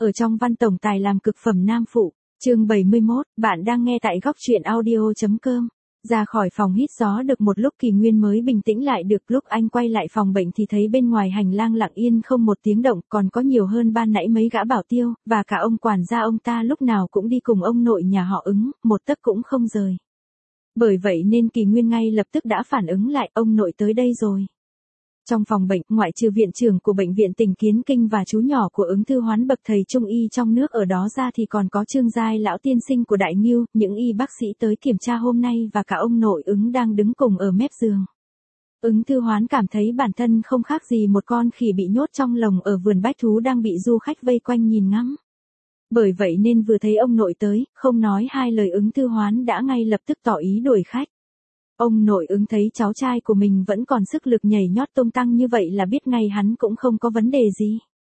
ở trong văn tổng tài làm cực phẩm nam phụ. Chương 71, bạn đang nghe tại góc truyện audio.com. Ra khỏi phòng hít gió được một lúc Kỳ Nguyên mới bình tĩnh lại được, lúc anh quay lại phòng bệnh thì thấy bên ngoài hành lang lặng yên không một tiếng động, còn có nhiều hơn ban nãy mấy gã bảo tiêu, và cả ông quản gia ông ta lúc nào cũng đi cùng ông nội nhà họ Ứng, một tấc cũng không rời. Bởi vậy nên Kỳ Nguyên ngay lập tức đã phản ứng lại, ông nội tới đây rồi. Trong phòng bệnh, ngoại trừ viện trưởng của bệnh viện tỉnh Kiến Kinh và chú nhỏ của Ứng Thư Hoán bậc thầy trung y trong nước ở đó ra thì còn có Trương Giai lão tiên sinh của Đại Ngưu, những y bác sĩ tới kiểm tra hôm nay và cả ông nội Ứng đang đứng cùng ở mép giường. Ứng Thư Hoán cảm thấy bản thân không khác gì một con khỉ bị nhốt trong lồng ở vườn bách thú đang bị du khách vây quanh nhìn ngắm. Bởi vậy nên vừa thấy ông nội tới, không nói hai lời Ứng Thư Hoán đã ngay lập tức tỏ ý đuổi khách. Ông nội Ứng thấy cháu trai của mình vẫn còn sức lực nhảy nhót tung tăng như vậy là biết ngay hắn cũng không có vấn đề gì.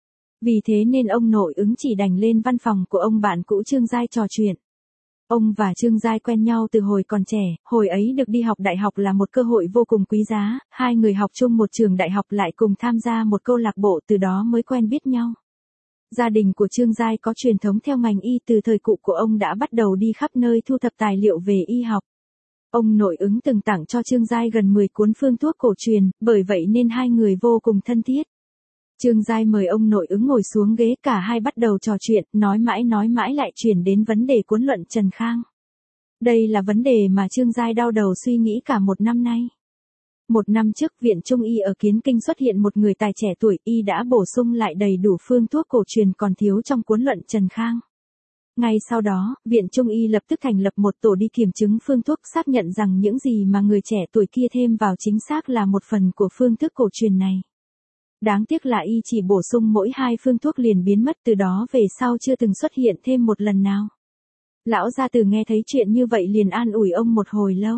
Vì thế nên ông nội Ứng chỉ đành lên văn phòng của ông bạn cũ Trương Giai trò chuyện. Ông và Trương Giai quen nhau từ hồi còn trẻ, hồi ấy được đi học đại học là một cơ hội vô cùng quý giá, hai người học chung một trường đại học lại cùng tham gia một câu lạc bộ, từ đó mới quen biết nhau. Gia đình của Trương Giai có truyền thống theo ngành y, từ thời cụ của ông đã bắt đầu đi khắp nơi thu thập tài liệu về y học. Ông nội Ứng từng tặng cho Trương Giai gần 10 cuốn phương thuốc cổ truyền, bởi vậy nên hai người vô cùng thân thiết. Trương Giai mời ông nội Ứng ngồi xuống ghế, cả hai bắt đầu trò chuyện, nói mãi lại chuyển đến vấn đề cuốn luận Trần Khang. Đây là vấn đề mà Trương Giai đau đầu suy nghĩ cả một năm nay. Một năm trước, Viện Trung y ở Kiến Kinh xuất hiện một người tài trẻ tuổi, y đã bổ sung lại đầy đủ phương thuốc cổ truyền còn thiếu trong cuốn luận Trần Khang. Ngay sau đó, Viện Trung y lập tức thành lập một tổ đi kiểm chứng phương thuốc, xác nhận rằng những gì mà người trẻ tuổi kia thêm vào chính xác là một phần của phương thức cổ truyền này. Đáng tiếc là y chỉ bổ sung mỗi 2 phương thuốc liền biến mất, từ đó về sau chưa từng xuất hiện thêm một lần nào. Lão gia tử nghe thấy chuyện như vậy liền an ủi ông một hồi lâu.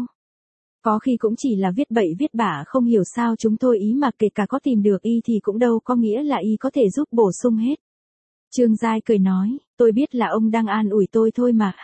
Có khi cũng chỉ là viết bậy viết bạ, không hiểu sao chúng tôi ý mà kể cả có tìm được y thì cũng đâu có nghĩa là y có thể giúp bổ sung hết. Trương Giai cười nói, tôi biết là ông đang an ủi tôi thôi mà.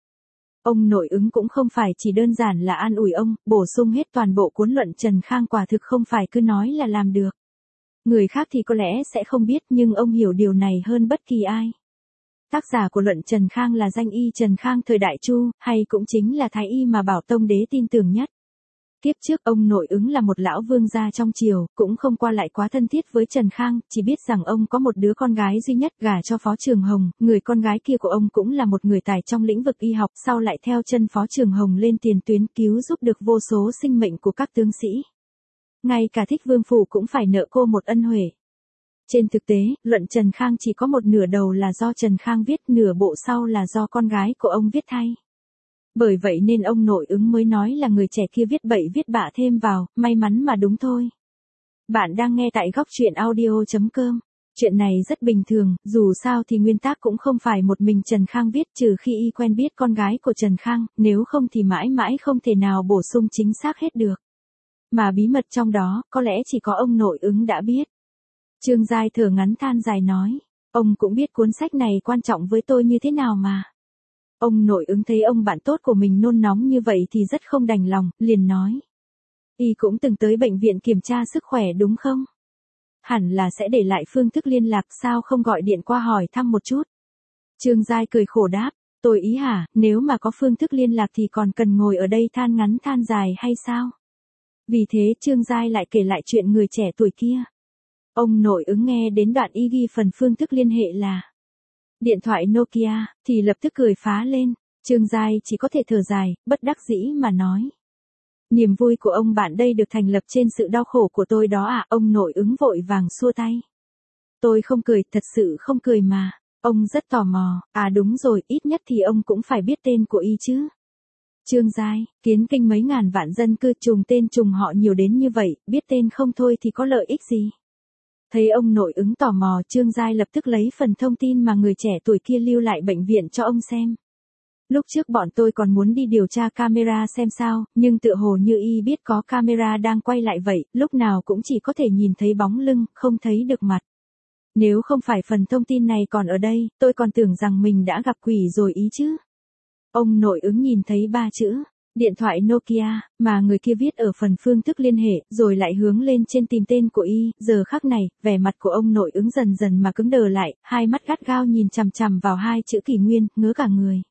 Ông nội Ứng cũng không phải chỉ đơn giản là an ủi ông, bổ sung hết toàn bộ cuốn luận Trần Khang quả thực không phải cứ nói là làm được. Người khác thì có lẽ sẽ không biết, nhưng ông hiểu điều này hơn bất kỳ ai. Tác giả của luận Trần Khang là danh y Trần Khang thời Đại Chu, hay cũng chính là thái y mà Bảo Tông đế tin tưởng nhất. Kiếp trước ông nội Ứng là một lão vương gia trong triều, cũng không qua lại quá thân thiết với Trần Khang, chỉ biết rằng ông có một đứa con gái duy nhất gả cho Phó Trường Hồng, người con gái kia của ông cũng là một người tài trong lĩnh vực y học, sau lại theo chân Phó Trường Hồng lên tiền tuyến cứu giúp được vô số sinh mệnh của các tướng sĩ. Ngay cả Thích Vương Phủ cũng phải nợ cô một ân huệ. Trên thực tế, luận Trần Khang chỉ có một nửa đầu là do Trần Khang viết, nửa bộ sau là do con gái của ông viết thay. Bởi vậy nên ông nội Ứng mới nói là người trẻ kia viết bậy viết bạ thêm vào, may mắn mà đúng thôi. Bạn đang nghe tại góc truyện audio.com. Chuyện này rất bình thường, dù sao thì nguyên tác cũng không phải một mình Trần Khang viết, trừ khi y quen biết con gái của Trần Khang, nếu không thì mãi mãi không thể nào bổ sung chính xác hết được. Mà bí mật trong đó, có lẽ chỉ có ông nội Ứng đã biết. Trương Giai thở ngắn than dài nói, ông cũng biết cuốn sách này quan trọng với tôi như thế nào mà. Ông nội Ứng thấy ông bạn tốt của mình nôn nóng như vậy thì rất không đành lòng, liền nói. Y cũng từng tới bệnh viện kiểm tra sức khỏe đúng không? Hẳn là sẽ để lại phương thức liên lạc, sao không gọi điện qua hỏi thăm một chút? Trương Giai cười khổ đáp, tôi ý hả, nếu mà có phương thức liên lạc thì còn cần ngồi ở đây than ngắn than dài hay sao? Vì thế Trương Giai lại kể lại chuyện người trẻ tuổi kia. Ông nội Ứng nghe đến đoạn y ghi phần phương thức liên hệ là điện thoại Nokia, thì lập tức cười phá lên. Trương Giai chỉ có thể thở dài, bất đắc dĩ mà nói. Niềm vui của ông bạn đây được thành lập trên sự đau khổ của tôi đó à, ông nội Ứng vội vàng xua tay. Tôi không cười, thật sự không cười mà. Ông rất tò mò, đúng rồi, ít nhất thì ông cũng phải biết tên của y chứ. Trương Giai, Kiến Kinh mấy ngàn vạn dân cư, trùng tên trùng họ nhiều đến như vậy, biết tên không thôi thì có lợi ích gì. Thấy ông nội Ứng tò mò, Trương Giai lập tức lấy phần thông tin mà người trẻ tuổi kia lưu lại bệnh viện cho ông xem. Lúc trước bọn tôi còn muốn đi điều tra camera xem sao, nhưng tựa hồ như y biết có camera đang quay lại vậy, lúc nào cũng chỉ có thể nhìn thấy bóng lưng, không thấy được mặt. Nếu không phải phần thông tin này còn ở đây, tôi còn tưởng rằng mình đã gặp quỷ rồi ý chứ. Ông nội Ứng nhìn thấy 3 chữ, Điện thoại Nokia, mà người kia viết ở phần phương thức liên hệ, rồi lại hướng lên trên tìm tên của y, giờ khắc này, vẻ mặt của ông nội ứng dần dần mà cứng đờ lại, hai mắt gắt gao nhìn chằm chằm vào hai chữ Kỷ Nguyên, ngớ cả người.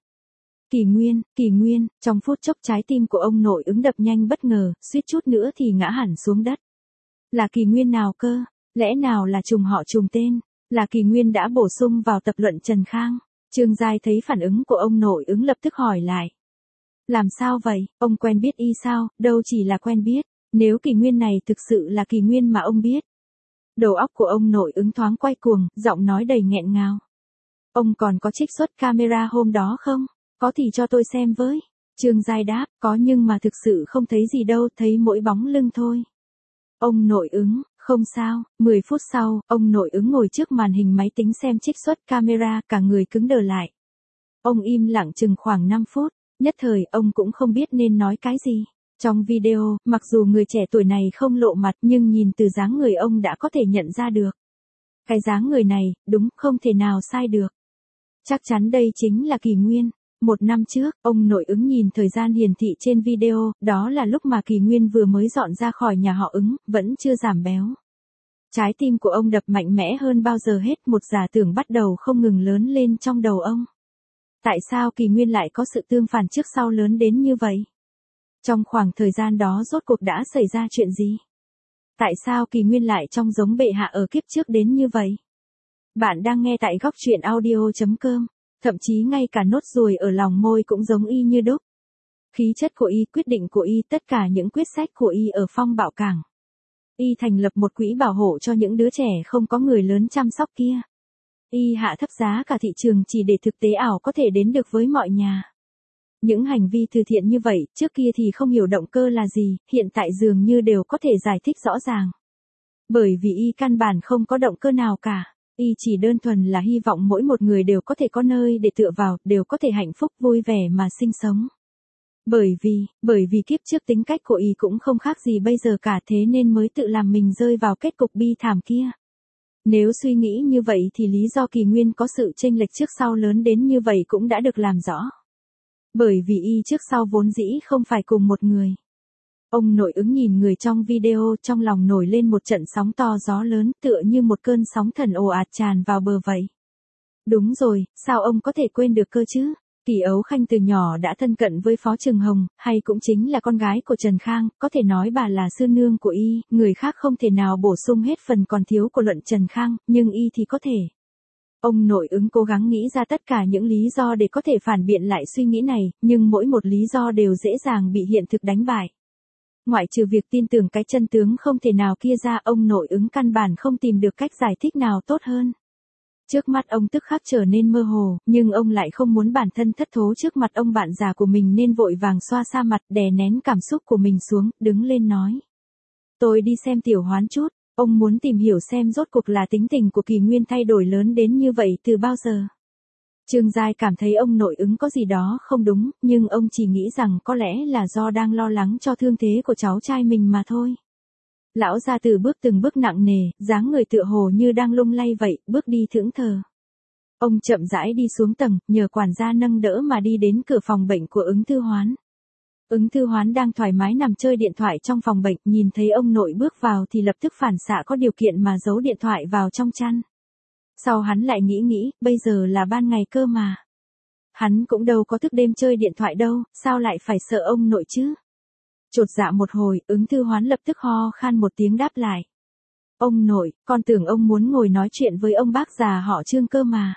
Kỷ Nguyên, trong phút chốc trái tim của ông nội ứng đập nhanh bất ngờ, suýt chút nữa thì ngã hẳn xuống đất. Là Kỷ Nguyên nào cơ? Lẽ nào là trùng họ trùng tên? Là Kỷ Nguyên đã bổ sung vào tập luận Trần Khang? Trương Giai thấy phản ứng của ông nội ứng lập tức hỏi lại. Làm sao vậy, ông quen biết y sao, đâu chỉ là quen biết, nếu Kỷ Nguyên này thực sự là Kỷ Nguyên mà ông biết. Đầu óc của ông nội ứng thoáng quay cuồng, giọng nói đầy nghẹn ngào. Ông còn có trích xuất camera hôm đó không? Có thì cho tôi xem với. Trương Giai đáp, có nhưng mà thực sự không thấy gì đâu, thấy mỗi bóng lưng thôi. Ông nội ứng, không sao, 10 phút sau, ông nội ứng ngồi trước màn hình máy tính xem trích xuất camera, cả người cứng đờ lại. Ông im lặng chừng khoảng 5 phút, nhất thời ông cũng không biết nên nói cái gì. Trong video, mặc dù người trẻ tuổi này không lộ mặt nhưng nhìn từ dáng người ông đã có thể nhận ra được. Cái dáng người này, đúng, không thể nào sai được. Chắc chắn đây chính là Kỷ Nguyên. 1 năm trước, ông nội ứng nhìn thời gian hiển thị trên video, đó là lúc mà Kỷ Nguyên vừa mới dọn ra khỏi nhà họ ứng, vẫn chưa giảm béo. Trái tim của ông đập mạnh mẽ hơn bao giờ hết, một giả tưởng bắt đầu không ngừng lớn lên trong đầu ông. Tại sao Kỷ Nguyên lại có sự tương phản trước sau lớn đến như vậy? Trong khoảng thời gian đó rốt cuộc đã xảy ra chuyện gì? Tại sao Kỷ Nguyên lại trông giống bệ hạ ở kiếp trước đến như vậy? Bạn đang nghe tại góc truyện audio.com. Thậm chí ngay cả nốt ruồi ở lòng môi cũng giống y như đúc. Khí chất của y, quyết định của y, tất cả những quyết sách của y ở Phong Bảo Cảng. Y thành lập một quỹ bảo hộ cho những đứa trẻ không có người lớn chăm sóc kia. Y hạ thấp giá cả thị trường chỉ để thực tế ảo có thể đến được với mọi nhà. Những hành vi từ thiện như vậy, trước kia thì không hiểu động cơ là gì, hiện tại dường như đều có thể giải thích rõ ràng. Bởi vì y căn bản không có động cơ nào cả. Y chỉ đơn thuần là hy vọng mỗi một người đều có thể có nơi để tựa vào, đều có thể hạnh phúc vui vẻ mà sinh sống. Bởi vì kiếp trước tính cách của y cũng không khác gì bây giờ cả, thế nên mới tự làm mình rơi vào kết cục bi thảm kia. Nếu suy nghĩ như vậy thì lý do Kỷ Nguyên có sự chênh lệch trước sau lớn đến như vậy cũng đã được làm rõ. Bởi vì y trước sau vốn dĩ không phải cùng một người. Ông nội ứng nhìn người trong video, trong lòng nổi lên một trận sóng to gió lớn, tựa như một cơn sóng thần ồ ạt tràn vào bờ vậy. Đúng rồi, sao ông có thể quên được cơ chứ? Kỷ Ấu Khanh từ nhỏ đã thân cận với Phó Trường Hồng, hay cũng chính là con gái của Trần Khang, có thể nói bà là sư nương của y, người khác không thể nào bổ sung hết phần còn thiếu của luận Trần Khang, nhưng y thì có thể. Ông nội ứng cố gắng nghĩ ra tất cả những lý do để có thể phản biện lại suy nghĩ này, nhưng mỗi một lý do đều dễ dàng bị hiện thực đánh bại. Ngoại trừ việc tin tưởng cái chân tướng không thể nào kia ra, ông nội ứng căn bản không tìm được cách giải thích nào tốt hơn. Trước mắt ông tức khắc trở nên mơ hồ, nhưng ông lại không muốn bản thân thất thố trước mặt ông bạn già của mình nên vội vàng xoa xa mặt, đè nén cảm xúc của mình xuống, đứng lên nói. Tôi đi xem Tiểu Hoán chút, ông muốn tìm hiểu xem rốt cuộc là tính tình của Kỷ Nguyên thay đổi lớn đến như vậy từ bao giờ. Trương Giai cảm thấy ông nội ứng có gì đó không đúng, nhưng ông chỉ nghĩ rằng có lẽ là do đang lo lắng cho thương thế của cháu trai mình mà thôi. Lão gia tử bước từng bước nặng nề, dáng người tựa hồ như đang lung lay vậy, bước đi thững thờ. Ông chậm rãi đi xuống tầng, nhờ quản gia nâng đỡ mà đi đến cửa phòng bệnh của Ứng Thư Hoán. Ứng Thư Hoán đang thoải mái nằm chơi điện thoại trong phòng bệnh, nhìn thấy ông nội bước vào thì lập tức phản xạ có điều kiện mà giấu điện thoại vào trong chăn. Sau hắn lại nghĩ, bây giờ là ban ngày cơ mà. Hắn cũng đâu có thức đêm chơi điện thoại đâu, sao lại phải sợ ông nội chứ? Chột dạ một hồi, Ứng Thư Hoán lập tức ho khan một tiếng đáp lại. Ông nội, con tưởng ông muốn ngồi nói chuyện với ông bác già họ Trương cơ mà.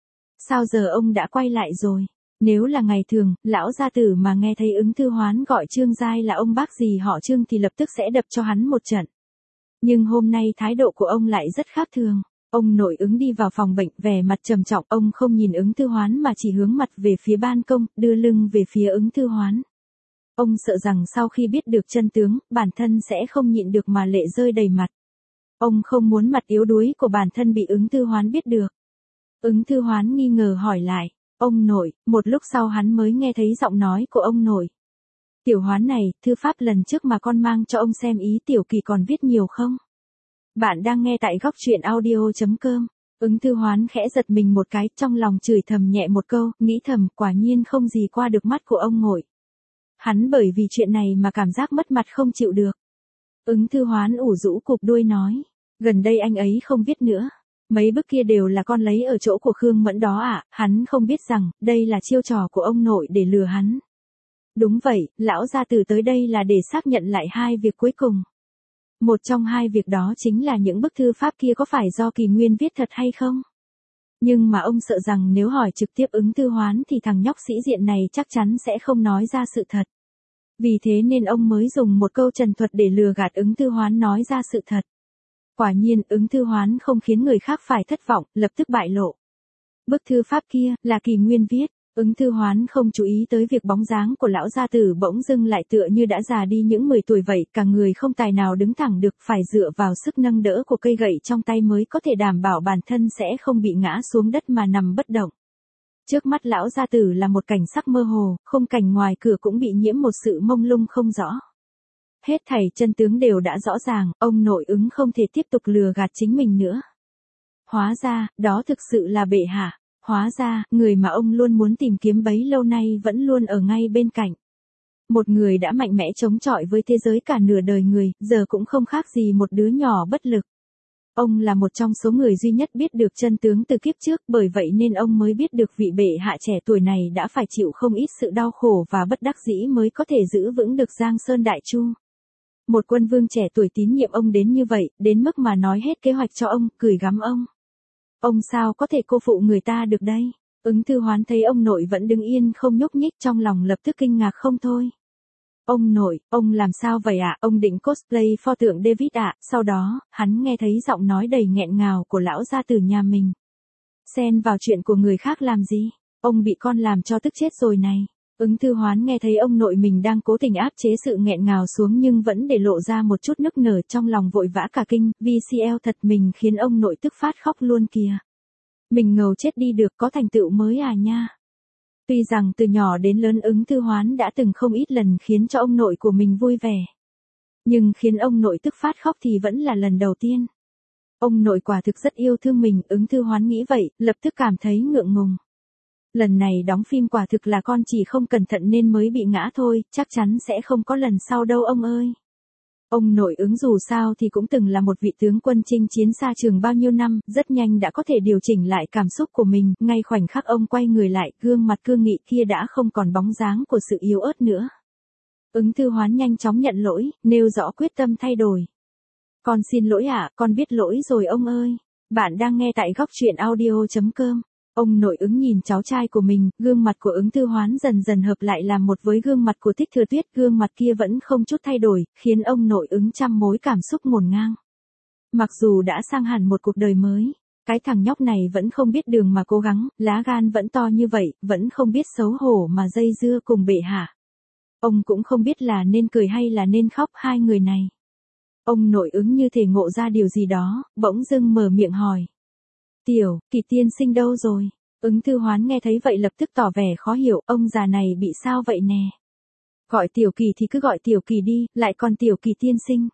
Sao giờ ông đã quay lại rồi? Nếu là ngày thường, lão gia tử mà nghe thấy Ứng Thư Hoán gọi Trương Giai là ông bác gì họ Trương thì lập tức sẽ đập cho hắn một trận. Nhưng hôm nay thái độ của ông lại rất khác thường. Ông nội Ứng đi vào phòng bệnh, vẻ mặt trầm trọng, ông không nhìn Ứng Thư Hoán mà chỉ hướng mặt về phía ban công, đưa lưng về phía Ứng Thư Hoán. Ông sợ rằng sau khi biết được chân tướng, bản thân sẽ không nhịn được mà lệ rơi đầy mặt. Ông không muốn mặt yếu đuối của bản thân bị Ứng Thư Hoán biết được. Ứng Thư Hoán nghi ngờ hỏi lại, ông nội, một lúc sau hắn mới nghe thấy giọng nói của ông nội. Tiểu Hoán này, thư pháp lần trước mà con mang cho ông xem ý Tiểu Kỳ còn viết nhiều không? Bạn đang nghe tại góc truyện audio.com. Ứng Thư Hoán khẽ giật mình một cái, trong lòng chửi thầm nhẹ một câu, nghĩ thầm quả nhiên không gì qua được mắt của ông nội. Hắn bởi vì chuyện này mà cảm giác mất mặt không chịu được. Ứng Thư Hoán ủ rũ cụp đuôi nói, gần đây anh ấy không viết nữa. Mấy bức kia đều là con lấy ở chỗ của Khương Mẫn đó ạ, hắn không biết rằng, đây là chiêu trò của ông nội để lừa hắn. Đúng vậy, lão gia tử tới đây là để xác nhận lại hai việc cuối cùng. Một trong hai việc đó chính là những bức thư pháp kia có phải do Kỳ Nguyên viết thật hay không? Nhưng mà ông sợ rằng nếu hỏi trực tiếp Ứng Thư Hoán thì thằng nhóc sĩ diện này chắc chắn sẽ không nói ra sự thật. Vì thế nên ông mới dùng một câu trần thuật để lừa gạt Ứng Thư Hoán nói ra sự thật. Quả nhiên Ứng Thư Hoán không khiến người khác phải thất vọng, lập tức bại lộ. Bức thư pháp kia là Kỳ Nguyên viết. Ứng Thư Hoán không chú ý tới việc bóng dáng của lão gia tử bỗng dưng lại tựa như đã già đi những 10 tuổi vậy, cả người không tài nào đứng thẳng được, phải dựa vào sức nâng đỡ của cây gậy trong tay mới có thể đảm bảo bản thân sẽ không bị ngã xuống đất mà nằm bất động. Trước mắt lão gia tử là một cảnh sắc mơ hồ, khung cảnh ngoài cửa cũng bị nhiễm một sự mông lung không rõ. Hết thảy chân tướng đều đã rõ ràng, ông nội Ứng không thể tiếp tục lừa gạt chính mình nữa. Hóa ra, đó thực sự là bệ hạ. Hóa ra, người mà ông luôn muốn tìm kiếm bấy lâu nay vẫn luôn ở ngay bên cạnh. Một người đã mạnh mẽ chống chọi với thế giới cả nửa đời người, giờ cũng không khác gì một đứa nhỏ bất lực. Ông là một trong số người duy nhất biết được chân tướng từ kiếp trước, bởi vậy nên ông mới biết được vị bệ hạ trẻ tuổi này đã phải chịu không ít sự đau khổ và bất đắc dĩ mới có thể giữ vững được Giang Sơn Đại Chu. Một quân vương trẻ tuổi tín nhiệm ông đến như vậy, đến mức mà nói hết kế hoạch cho ông, cười gắm ông. Ông sao có thể cô phụ người ta được đây? Ứng Thư Hoán thấy ông nội vẫn đứng yên không nhúc nhích, trong lòng lập tức kinh ngạc không thôi. Ông nội, ông làm sao vậy ạ? Ông định cosplay pho tượng David ạ? Sau đó, hắn nghe thấy giọng nói đầy nghẹn ngào của lão gia tử nhà mình. Xen vào chuyện của người khác làm gì? Ông bị con làm cho tức chết rồi này. Ứng Thư Hoán nghe thấy ông nội mình đang cố tình áp chế sự nghẹn ngào xuống nhưng vẫn để lộ ra một chút nức nở, trong lòng vội vã cả kinh, VCL thật mình khiến ông nội tức phát khóc luôn kìa. Mình ngầu chết đi được, có thành tựu mới à nha. Tuy rằng từ nhỏ đến lớn Ứng Thư Hoán đã từng không ít lần khiến cho ông nội của mình vui vẻ. Nhưng khiến ông nội tức phát khóc thì vẫn là lần đầu tiên. Ông nội quả thực rất yêu thương mình, Ứng Thư Hoán nghĩ vậy, lập tức cảm thấy ngượng ngùng. Lần này đóng phim quả thực là con chỉ không cẩn thận nên mới bị ngã thôi, chắc chắn sẽ không có lần sau đâu ông ơi. Ông nội Ứng dù sao thì cũng từng là một vị tướng quân chinh chiến xa trường bao nhiêu năm, rất nhanh đã có thể điều chỉnh lại cảm xúc của mình, ngay khoảnh khắc ông quay người lại, gương mặt cương nghị kia đã không còn bóng dáng của sự yếu ớt nữa. Ứng Thư Hoán nhanh chóng nhận lỗi, nêu rõ quyết tâm thay đổi. Con xin lỗi ạ, con biết lỗi rồi ông ơi. Bạn đang nghe tại góc truyện audio.com. Ông nội Ứng nhìn cháu trai của mình, gương mặt của Ứng Thư Hoán dần dần hợp lại làm một với gương mặt của Tích Thừa Tuyết, gương mặt kia vẫn không chút thay đổi, khiến ông nội Ứng trăm mối cảm xúc ngổn ngang. Mặc dù đã sang hẳn một cuộc đời mới, cái thằng nhóc này vẫn không biết đường mà cố gắng, lá gan vẫn to như vậy, vẫn không biết xấu hổ mà dây dưa cùng bệ hạ. Ông cũng không biết là nên cười hay là nên khóc hai người này. Ông nội Ứng như thể ngộ ra điều gì đó, bỗng dưng mở miệng hỏi. Tiểu, Kỳ tiên sinh đâu rồi? Ứng Thư Hoán nghe thấy vậy lập tức tỏ vẻ khó hiểu, ông già này bị sao vậy nè? Gọi Tiểu Kỳ thì cứ gọi Tiểu Kỳ đi, lại còn Tiểu Kỳ tiên sinh.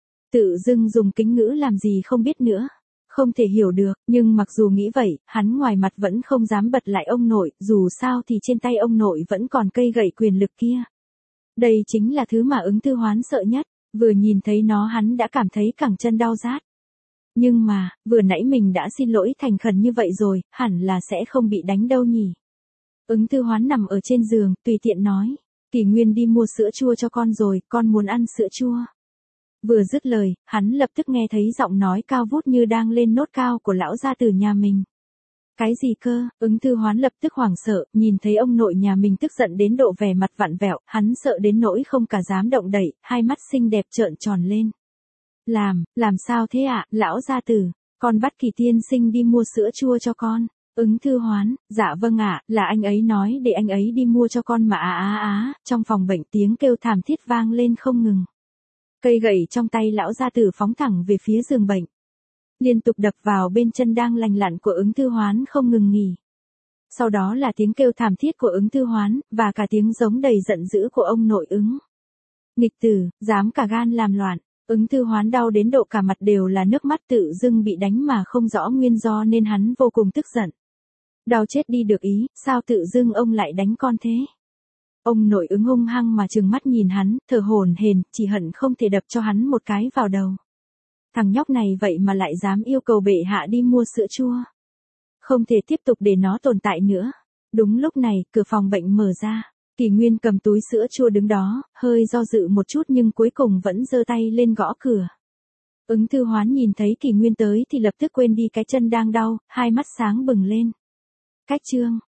Tự dưng dùng kính ngữ làm gì không biết nữa. Không thể hiểu được, nhưng mặc dù nghĩ vậy, hắn ngoài mặt vẫn không dám bật lại ông nội, dù sao thì trên tay ông nội vẫn còn cây gậy quyền lực kia. Đây chính là thứ mà Ứng Thư Hoán sợ nhất, vừa nhìn thấy nó hắn đã cảm thấy cẳng chân đau rát. Nhưng mà, vừa nãy mình đã xin lỗi thành khẩn như vậy rồi, hẳn là sẽ không bị đánh đâu nhỉ. Ứng Thư Hoán nằm ở trên giường, tùy tiện nói. Kỳ Nguyên đi mua sữa chua cho con rồi, con muốn ăn sữa chua. Vừa dứt lời, hắn lập tức nghe thấy giọng nói cao vút như đang lên nốt cao của lão gia tử nhà mình. Cái gì cơ? Ứng Thư Hoán lập tức hoảng sợ, nhìn thấy ông nội nhà mình tức giận đến độ vẻ mặt vặn vẹo, hắn sợ đến nỗi không cả dám động đậy, hai mắt xinh đẹp trợn tròn lên. Làm sao thế ạ, lão gia tử, con bắt Kỳ tiên sinh đi mua sữa chua cho con. Ứng Thư Hoán, dạ vâng ạ, là anh ấy nói để anh ấy đi mua cho con mà trong phòng bệnh tiếng kêu thảm thiết vang lên không ngừng. Cây gậy trong tay lão gia tử phóng thẳng về phía giường bệnh. Liên tục đập vào bên chân đang lành lặn của Ứng Thư Hoán không ngừng nghỉ. Sau đó là tiếng kêu thảm thiết của Ứng Thư Hoán, và cả tiếng giống đầy giận dữ của ông nội Ứng. Nghịch tử, dám cả gan làm loạn. Ứng Thư Hoán đau đến độ cả mặt đều là nước mắt, tự dưng bị đánh mà không rõ nguyên do nên hắn vô cùng tức giận. Đau chết đi được ý, sao tự dưng ông lại đánh con thế? Ông nội Ứng hung hăng mà trừng mắt nhìn hắn, thở hổn hển, chỉ hận không thể đập cho hắn một cái vào đầu. Thằng nhóc này vậy mà lại dám yêu cầu bệ hạ đi mua sữa chua. Không thể tiếp tục để nó tồn tại nữa. Đúng lúc này, cửa phòng bệnh mở ra. Kỳ Nguyên cầm túi sữa chua đứng đó, hơi do dự một chút nhưng cuối cùng vẫn giơ tay lên gõ cửa. Ứng Thư Hoán nhìn thấy Kỳ Nguyên tới thì lập tức quên đi cái chân đang đau, hai mắt sáng bừng lên. Cách chương